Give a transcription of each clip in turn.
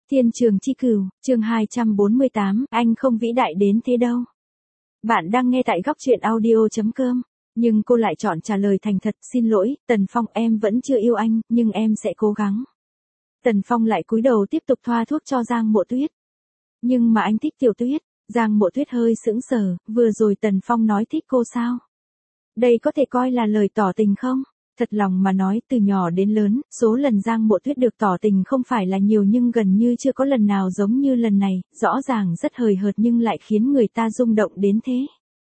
Thiên Trường Chi Cửu, chương 248, anh không vĩ đại đến thế đâu. Bạn đang nghe tại góc truyện audio.com, nhưng cô lại chọn trả lời thành thật, xin lỗi, Tần Phong em vẫn chưa yêu anh, nhưng em sẽ cố gắng. Tần Phong lại cúi đầu tiếp tục thoa thuốc cho Giang Mộ Tuyết. Nhưng mà anh thích Tiểu Tuyết, Giang Mộ Tuyết hơi sững sờ, vừa rồi Tần Phong nói thích cô sao? Đây có thể coi là lời tỏ tình không? Thật lòng mà nói, từ nhỏ đến lớn, số lần Giang Mộ Tuyết được tỏ tình không phải là nhiều nhưng gần như chưa có lần nào giống như lần này, rõ ràng rất hời hợt nhưng lại khiến người ta rung động đến thế.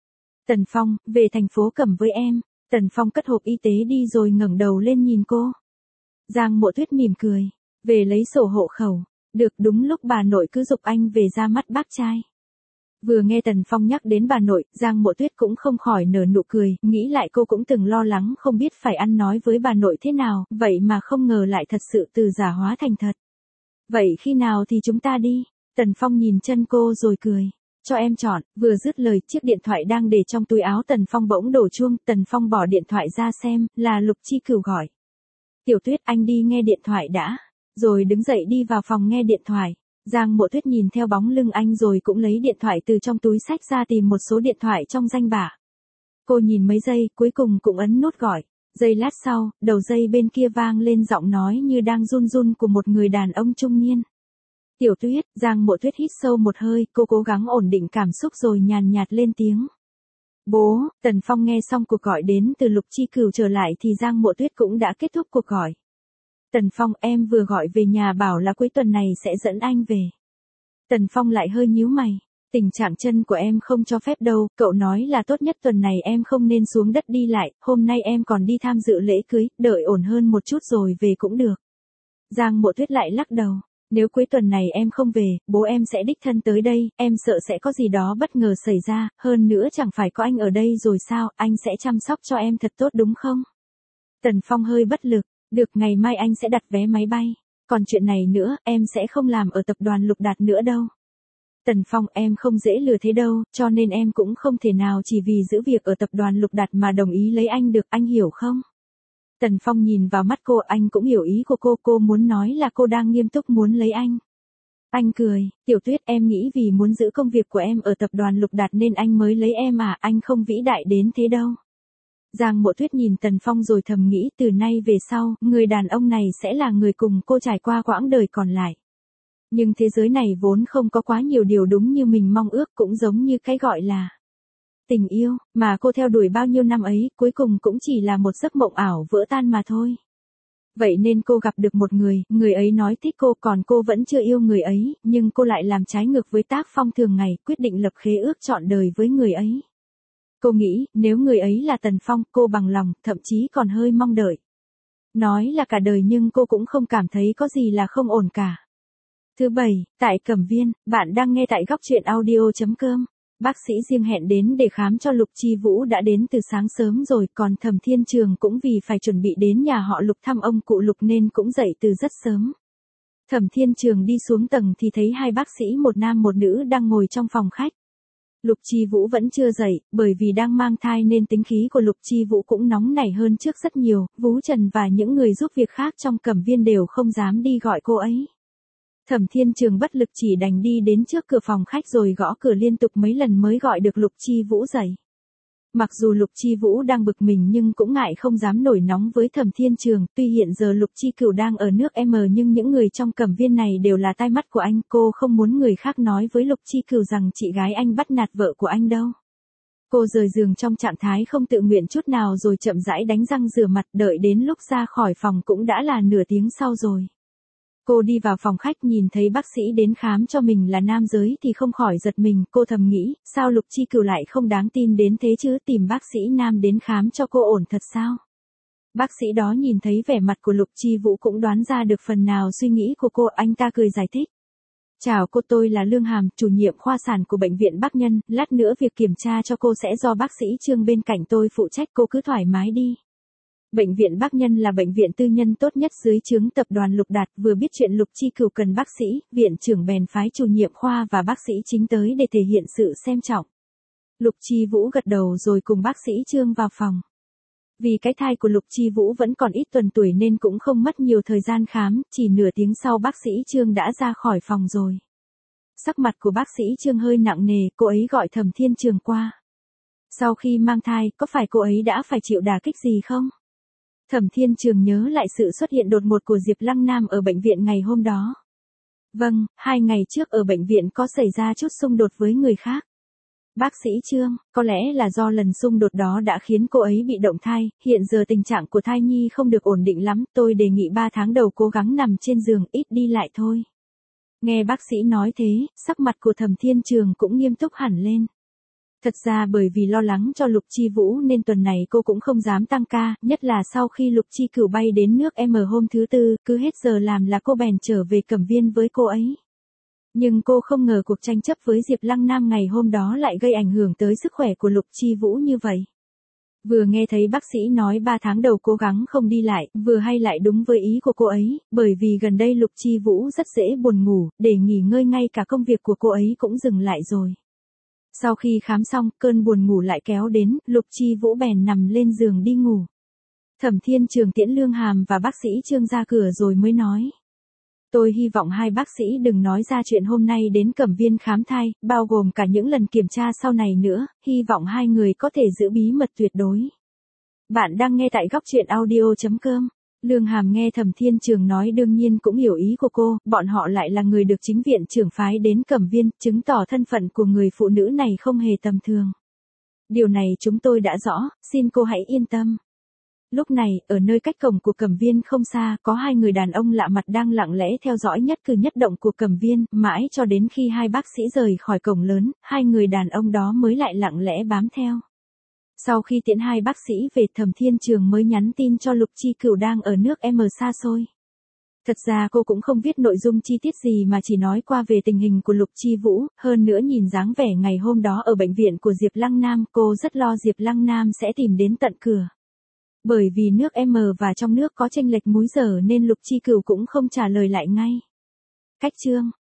Tần Phong, về thành phố Cẩm với em. Tần Phong cất hộp y tế đi rồi ngẩng đầu lên nhìn cô. Giang Mộ Tuyết mỉm cười, về lấy sổ hộ khẩu. Được, đúng lúc bà nội cứ giục anh về ra mắt bác trai. Vừa nghe Tần Phong nhắc đến bà nội, Giang Mộ Tuyết cũng không khỏi nở nụ cười, nghĩ lại cô cũng từng lo lắng không biết phải ăn nói với bà nội thế nào, vậy mà không ngờ lại thật sự từ giả hóa thành thật. Vậy khi nào thì chúng ta đi? Tần Phong nhìn chân cô rồi cười. Cho em chọn, vừa dứt lời chiếc điện thoại đang để trong túi áo Tần Phong bỗng đổ chuông, Tần Phong bỏ điện thoại ra xem, là Lục Chi Cửu gọi. Tiểu Tuyết, anh đi nghe điện thoại đã. Rồi đứng dậy đi vào phòng nghe điện thoại. Giang Mộ Tuyết nhìn theo bóng lưng anh rồi cũng lấy điện thoại từ trong túi xách ra tìm một số điện thoại trong danh bạ. Cô nhìn mấy giây, cuối cùng cũng ấn nút gọi. Giây lát sau, đầu dây bên kia vang lên giọng nói như đang run run của một người đàn ông trung niên. Tiểu Tuyết, Giang Mộ Tuyết hít sâu một hơi, cô cố gắng ổn định cảm xúc rồi nhàn nhạt lên tiếng. Bố, Tần Phong nghe xong cuộc gọi đến từ Lục Chi Cửu trở lại thì Giang Mộ Tuyết cũng đã kết thúc cuộc gọi. Tần Phong, em vừa gọi về nhà bảo là cuối tuần này sẽ dẫn anh về. Tần Phong lại hơi nhíu mày. Tình trạng chân của em không cho phép đâu, cậu nói là tốt nhất tuần này em không nên xuống đất đi lại, hôm nay em còn đi tham dự lễ cưới, đợi ổn hơn một chút rồi về cũng được. Giang Mộ Tuyết lại lắc đầu. Nếu cuối tuần này em không về, bố em sẽ đích thân tới đây, em sợ sẽ có gì đó bất ngờ xảy ra, hơn nữa chẳng phải có anh ở đây rồi sao, anh sẽ chăm sóc cho em thật tốt đúng không? Tần Phong hơi bất lực. Được, ngày mai anh sẽ đặt vé máy bay. Còn chuyện này nữa, em sẽ không làm ở tập đoàn Lục Đạt nữa đâu. Tần Phong, em không dễ lừa thế đâu, cho nên em cũng không thể nào chỉ vì giữ việc ở tập đoàn Lục Đạt mà đồng ý lấy anh được, anh hiểu không? Tần Phong nhìn vào mắt cô, anh cũng hiểu ý của cô muốn nói là cô đang nghiêm túc muốn lấy anh. Anh cười, Tiểu Tuyết, em nghĩ vì muốn giữ công việc của em ở tập đoàn Lục Đạt nên anh mới lấy em à, anh không vĩ đại đến thế đâu. Giang Mộ Tuyết nhìn Tần Phong rồi thầm nghĩ từ nay về sau, người đàn ông này sẽ là người cùng cô trải qua quãng đời còn lại. Nhưng thế giới này vốn không có quá nhiều điều đúng như mình mong ước, cũng giống như cái gọi là tình yêu, mà cô theo đuổi bao nhiêu năm ấy, cuối cùng cũng chỉ là một giấc mộng ảo vỡ tan mà thôi. Vậy nên cô gặp được một người ấy nói thích cô, còn cô vẫn chưa yêu người ấy, nhưng cô lại làm trái ngược với tác phong thường ngày, quyết định lập khế ước trọn đời với người ấy. Cô nghĩ, nếu người ấy là Tần Phong, cô bằng lòng, thậm chí còn hơi mong đợi. Nói là cả đời nhưng cô cũng không cảm thấy có gì là không ổn cả. Thứ bảy, tại Cẩm Viên, bạn đang nghe tại góc truyện audio.com. Bác sĩ riêng hẹn đến để khám cho Lục Chi Vũ đã đến từ sáng sớm rồi, còn Thẩm Thiên Trường cũng vì phải chuẩn bị đến nhà họ Lục thăm ông cụ Lục nên cũng dậy từ rất sớm. Thẩm Thiên Trường đi xuống tầng thì thấy hai bác sĩ một nam một nữ đang ngồi trong phòng khách. Lục Chi Vũ vẫn chưa dậy, bởi vì đang mang thai nên tính khí của Lục Chi Vũ cũng nóng nảy hơn trước rất nhiều, Vũ Trần và những người giúp việc khác trong Cẩm Viên đều không dám đi gọi cô ấy. Thẩm Thiên Trường bất lực chỉ đành đi đến trước cửa phòng khách rồi gõ cửa liên tục mấy lần mới gọi được Lục Chi Vũ dậy. Mặc dù Lục Chi Vũ đang bực mình nhưng cũng ngại không dám nổi nóng với Thẩm Thiên Trường, tuy hiện giờ Lục Chi Cửu đang ở nước M nhưng những người trong Cẩm Viên này đều là tai mắt của anh, cô không muốn người khác nói với Lục Chi Cửu rằng chị gái anh bắt nạt vợ của anh đâu. Cô rời giường trong trạng thái không tự nguyện chút nào rồi chậm rãi đánh răng rửa mặt, đợi đến lúc ra khỏi phòng cũng đã là nửa tiếng sau rồi. Cô đi vào phòng khách nhìn thấy bác sĩ đến khám cho mình là nam giới thì không khỏi giật mình, cô thầm nghĩ, sao Lục Chi Cửu lại không đáng tin đến thế chứ, tìm bác sĩ nam đến khám cho cô ổn thật sao? Bác sĩ đó nhìn thấy vẻ mặt của Lục Chi Vũ cũng đoán ra được phần nào suy nghĩ của cô, anh ta cười giải thích. Chào cô, tôi là Lương Hàm, chủ nhiệm khoa sản của bệnh viện Bắc Nhân, lát nữa việc kiểm tra cho cô sẽ do bác sĩ Trương bên cạnh tôi phụ trách, cô cứ thoải mái đi. Bệnh viện Bắc Nhân là bệnh viện tư nhân tốt nhất dưới trướng tập đoàn Lục Đạt, vừa biết chuyện Lục Chi Cửu cần bác sĩ, viện trưởng bèn phái chủ nhiệm khoa và bác sĩ chính tới để thể hiện sự xem trọng. Lục Chi Vũ gật đầu rồi cùng bác sĩ Trương vào phòng. Vì cái thai của Lục Chi Vũ vẫn còn ít tuần tuổi nên cũng không mất nhiều thời gian khám, chỉ nửa tiếng sau bác sĩ Trương đã ra khỏi phòng rồi. Sắc mặt của bác sĩ Trương hơi nặng nề, cô ấy gọi Thẩm Thiên Trường qua. Sau khi mang thai, có phải cô ấy đã phải chịu đả kích gì không? Thẩm Thiên Trường nhớ lại sự xuất hiện đột ngột của Diệp Lăng Nam ở bệnh viện ngày hôm đó. Vâng, 2 ngày trước ở bệnh viện có xảy ra chút xung đột với người khác. Bác sĩ Trương, có lẽ là do lần xung đột đó đã khiến cô ấy bị động thai, hiện giờ tình trạng của thai nhi không được ổn định lắm, tôi đề nghị 3 tháng đầu cố gắng nằm trên giường, ít đi lại thôi. Nghe bác sĩ nói thế, sắc mặt của Thẩm Thiên Trường cũng nghiêm túc hẳn lên. Thật ra bởi vì lo lắng cho Lục Chi Vũ nên tuần này cô cũng không dám tăng ca, nhất là sau khi Lục Chi Cửu bay đến nước M hôm thứ Tư, cứ hết giờ làm là cô bèn trở về Cẩm Viên với cô ấy. Nhưng cô không ngờ cuộc tranh chấp với Diệp Lăng Nam ngày hôm đó lại gây ảnh hưởng tới sức khỏe của Lục Chi Vũ như vậy. Vừa nghe thấy bác sĩ nói 3 tháng đầu cố gắng không đi lại, vừa hay lại đúng với ý của cô ấy, bởi vì gần đây Lục Chi Vũ rất dễ buồn ngủ, để nghỉ ngơi ngay cả công việc của cô ấy cũng dừng lại rồi. Sau khi khám xong, cơn buồn ngủ lại kéo đến, Lục Chi Vũ bèn nằm lên giường đi ngủ. Thẩm Thiên Trường tiễn Lương Hàm và bác sĩ Trương ra cửa rồi mới nói. Tôi hy vọng hai bác sĩ đừng nói ra chuyện hôm nay đến Cẩm Viên khám thai, bao gồm cả những lần kiểm tra sau này nữa, hy vọng hai người có thể giữ bí mật tuyệt đối. Bạn đang nghe tại góc truyện audio.com. Lương Hàm nghe Thẩm Thiên Trường nói đương nhiên cũng hiểu ý của cô, bọn họ lại là người được chính viện trưởng phái đến Cẩm Viên, chứng tỏ thân phận của người phụ nữ này không hề tầm thường. Điều này chúng tôi đã rõ, xin cô hãy yên tâm. Lúc này, ở nơi cách cổng của Cẩm Viên không xa, có hai người đàn ông lạ mặt đang lặng lẽ theo dõi nhất cử nhất động của Cẩm Viên, mãi cho đến khi hai bác sĩ rời khỏi cổng lớn, hai người đàn ông đó mới lại lặng lẽ bám theo. Sau khi tiễn hai bác sĩ về, Thẩm Thiên Trường mới nhắn tin cho Lục Chi Cửu đang ở nước M xa xôi. Thật ra cô cũng không viết nội dung chi tiết gì mà chỉ nói qua về tình hình của Lục Chi Vũ, hơn nữa nhìn dáng vẻ ngày hôm đó ở bệnh viện của Diệp Lăng Nam, cô rất lo Diệp Lăng Nam sẽ tìm đến tận cửa. Bởi vì nước M và trong nước có chênh lệch múi giờ nên Lục Chi Cửu cũng không trả lời lại ngay. Cách chương